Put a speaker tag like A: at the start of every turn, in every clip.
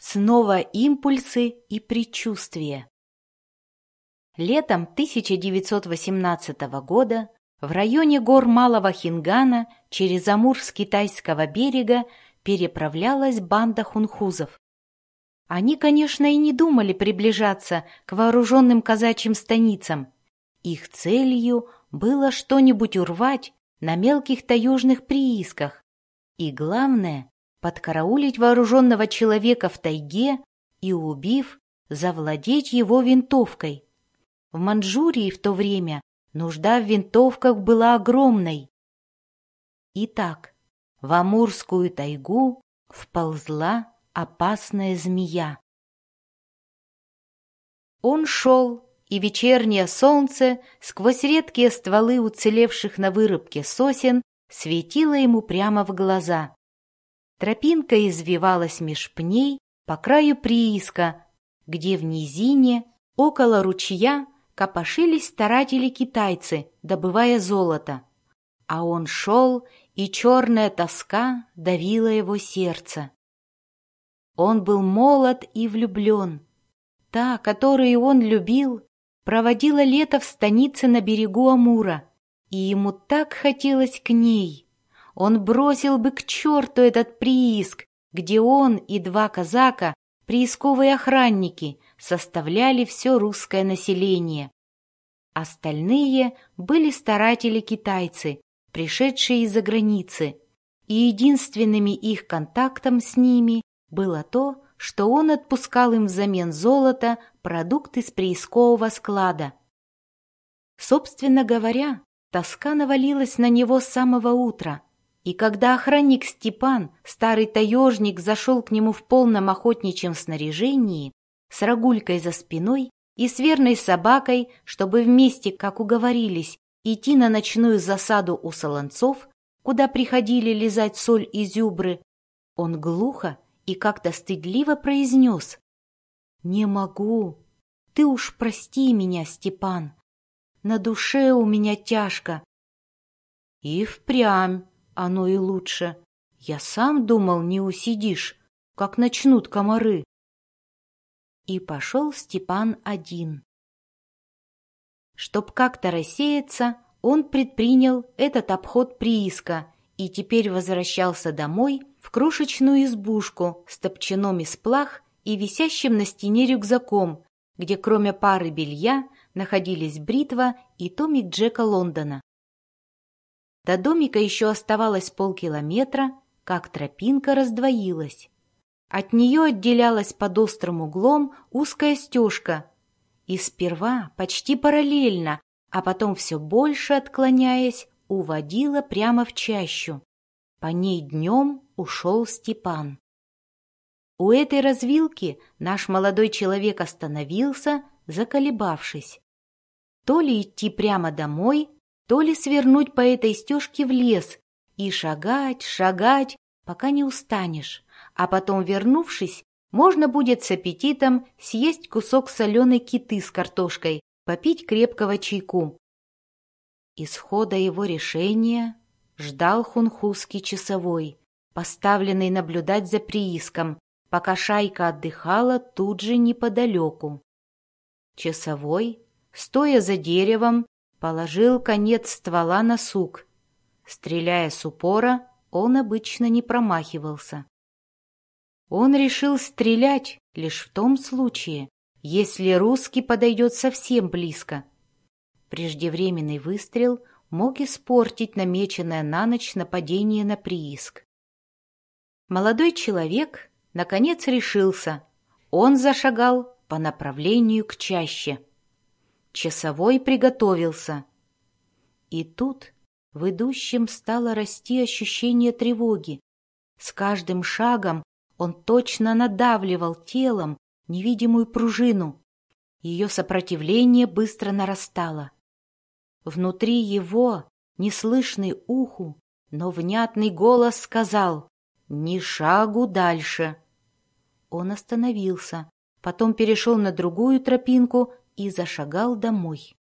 A: Снова импульсы и предчувствия. Летом 1918 года в районе гор Малого Хингана через Амур с китайского берега переправлялась банда хунхузов. Они, конечно, и не думали приближаться к вооруженным казачьим станицам. Их целью было что-нибудь урвать на мелких таежных приисках и, главное, подкараулить вооруженного человека в тайге и, убив, завладеть его винтовкой. В Манчжурии в то время нужда в винтовках была огромной. Итак, в Амурскую тайгу вползла опасная змея. Он шел, и вечернее солнце сквозь редкие стволы уцелевших на вырубке сосен светило ему прямо в глаза. Тропинка извивалась меж пней по краю прииска, где в низине, около ручья, копошились старатели-китайцы, добывая золото. А он шел, и черная тоска давила его сердце. Он был молод и влюблен. Та, которую он любил, проводила лето в станице на берегу Амура, и ему так хотелось к ней. Он бросил бы к черту этот прииск, где он и два казака, приисковые охранники, составляли все русское население. Остальные были старатели-китайцы, пришедшие из-за границы, и единственным их контактом с ними было то, что он отпускал им взамен золота продукты с приискового склада. Собственно говоря, тоска навалилась на него с самого утра. И когда охранник Степан, старый таежник, зашел к нему в полном охотничьем снаряжении, с рогулькой за спиной и с верной собакой, чтобы вместе, как уговорились, идти на ночную засаду у солонцов, куда приходили лизать соль и зюбры, он глухо и как-то стыдливо произнес: «Не могу. Ты уж прости меня, Степан. На душе у меня тяжко». И впрямь. Оно и лучше. Я сам думал, не усидишь, как начнут комары. И пошел Степан один. Чтоб как-то рассеяться, он предпринял этот обход прииска и теперь возвращался домой в крошечную избушку с топчаном из плах и висящим на стене рюкзаком, где кроме пары белья находились бритва и томик Джека Лондона. До домика еще оставалось полкилометра, как тропинка раздвоилась. От нее отделялась под острым углом узкая стежка, и сперва почти параллельно, а потом все больше отклоняясь, уводила прямо в чащу. По ней днем ушел Степан. У этой развилки наш молодой человек остановился, заколебавшись. То ли идти прямо домой, то ли свернуть по этой стежке в лес и шагать, пока не устанешь, а потом, вернувшись, можно будет с аппетитом съесть кусок соленой киты с картошкой, попить крепкого чайку. Исхода его решения ждал хунхузский часовой, поставленный наблюдать за прииском, пока шайка отдыхала тут же неподалеку. Часовой, стоя за деревом, положил конец ствола на сук. Стреляя с упора, он обычно не промахивался. Он решил стрелять лишь в том случае, если русский подойдет совсем близко. Преждевременный выстрел мог испортить намеченное на ночь нападение на прииск. Молодой человек, наконец, решился. Он зашагал по направлению к чаще. Часовой приготовился. И тут в идущем стало расти ощущение тревоги. С каждым шагом он точно надавливал телом невидимую пружину. Ее сопротивление быстро нарастало. Внутри его, неслышный уху, но внятный голос сказал: «Ни шагу дальше». Он остановился, потом перешел на другую тропинку и зашагал домой.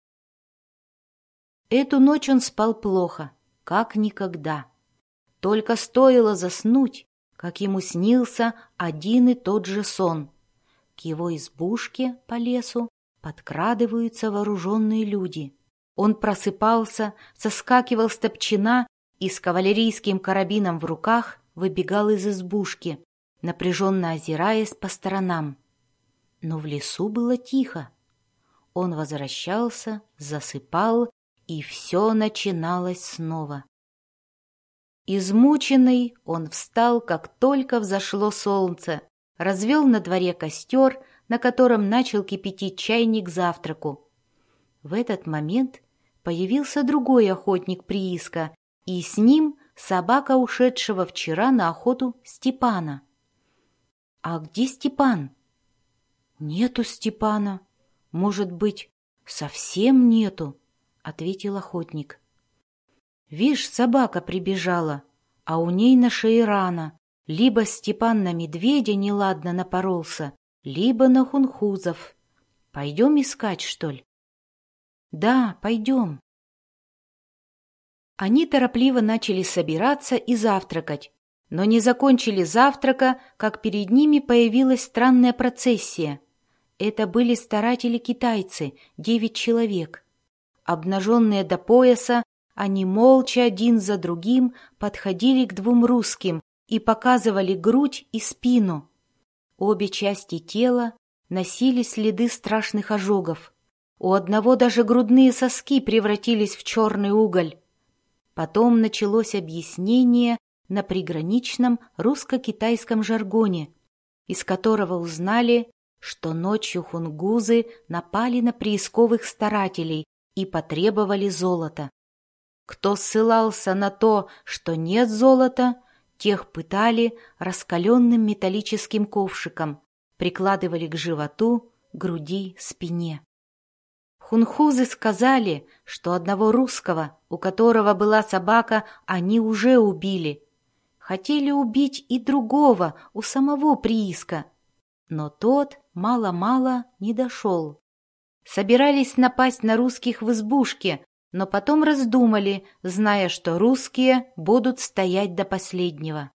A: Эту ночь он спал плохо, как никогда. Только стоило заснуть, как ему снился один и тот же сон. К его избушке по лесу подкрадываются вооруженные люди. Он просыпался, соскакивал с топчина и с кавалерийским карабином в руках выбегал из избушки, напряженно озираясь по сторонам. Но в лесу было тихо. Он возвращался, засыпал, и все начиналось снова. Измученный, он встал, как только взошло солнце, развел на дворе костер, на котором начал кипятить чайник к завтраку. В этот момент появился другой охотник-прииска, и с ним собака ушедшего вчера на охоту Степана. «А где Степан?» «Нету Степана. Может быть, совсем нету», — ответил охотник. «Вишь, собака прибежала, а у ней на шее рана. Либо Степан на медведя неладно напоролся, либо на хунхузов. Пойдем искать, что ли?» «Да, пойдем». Они торопливо начали собираться и завтракать, но не закончили завтрака, как перед ними появилась странная процессия. Это были старатели-китайцы, 9 человек. Обнаженные до пояса, они молча один за другим подходили к 2 русским и показывали грудь и спину. Обе части тела носили следы страшных ожогов. У одного даже грудные соски превратились в черный уголь. Потом началось объяснение на приграничном русско-китайском жаргоне, из которого узнали, что ночью хунгузы напали на приисковых старателей и потребовали золота. Кто ссылался на то, что нет золота, тех пытали раскаленным металлическим ковшиком, прикладывали к животу, груди, спине. Хунхузы сказали, что одного русского, у которого была собака, они уже убили. Хотели убить и другого, у самого прииска, но тот мало-мало не дошел. Собирались напасть на русских в избушке, но потом раздумали, зная, что русские будут стоять до последнего.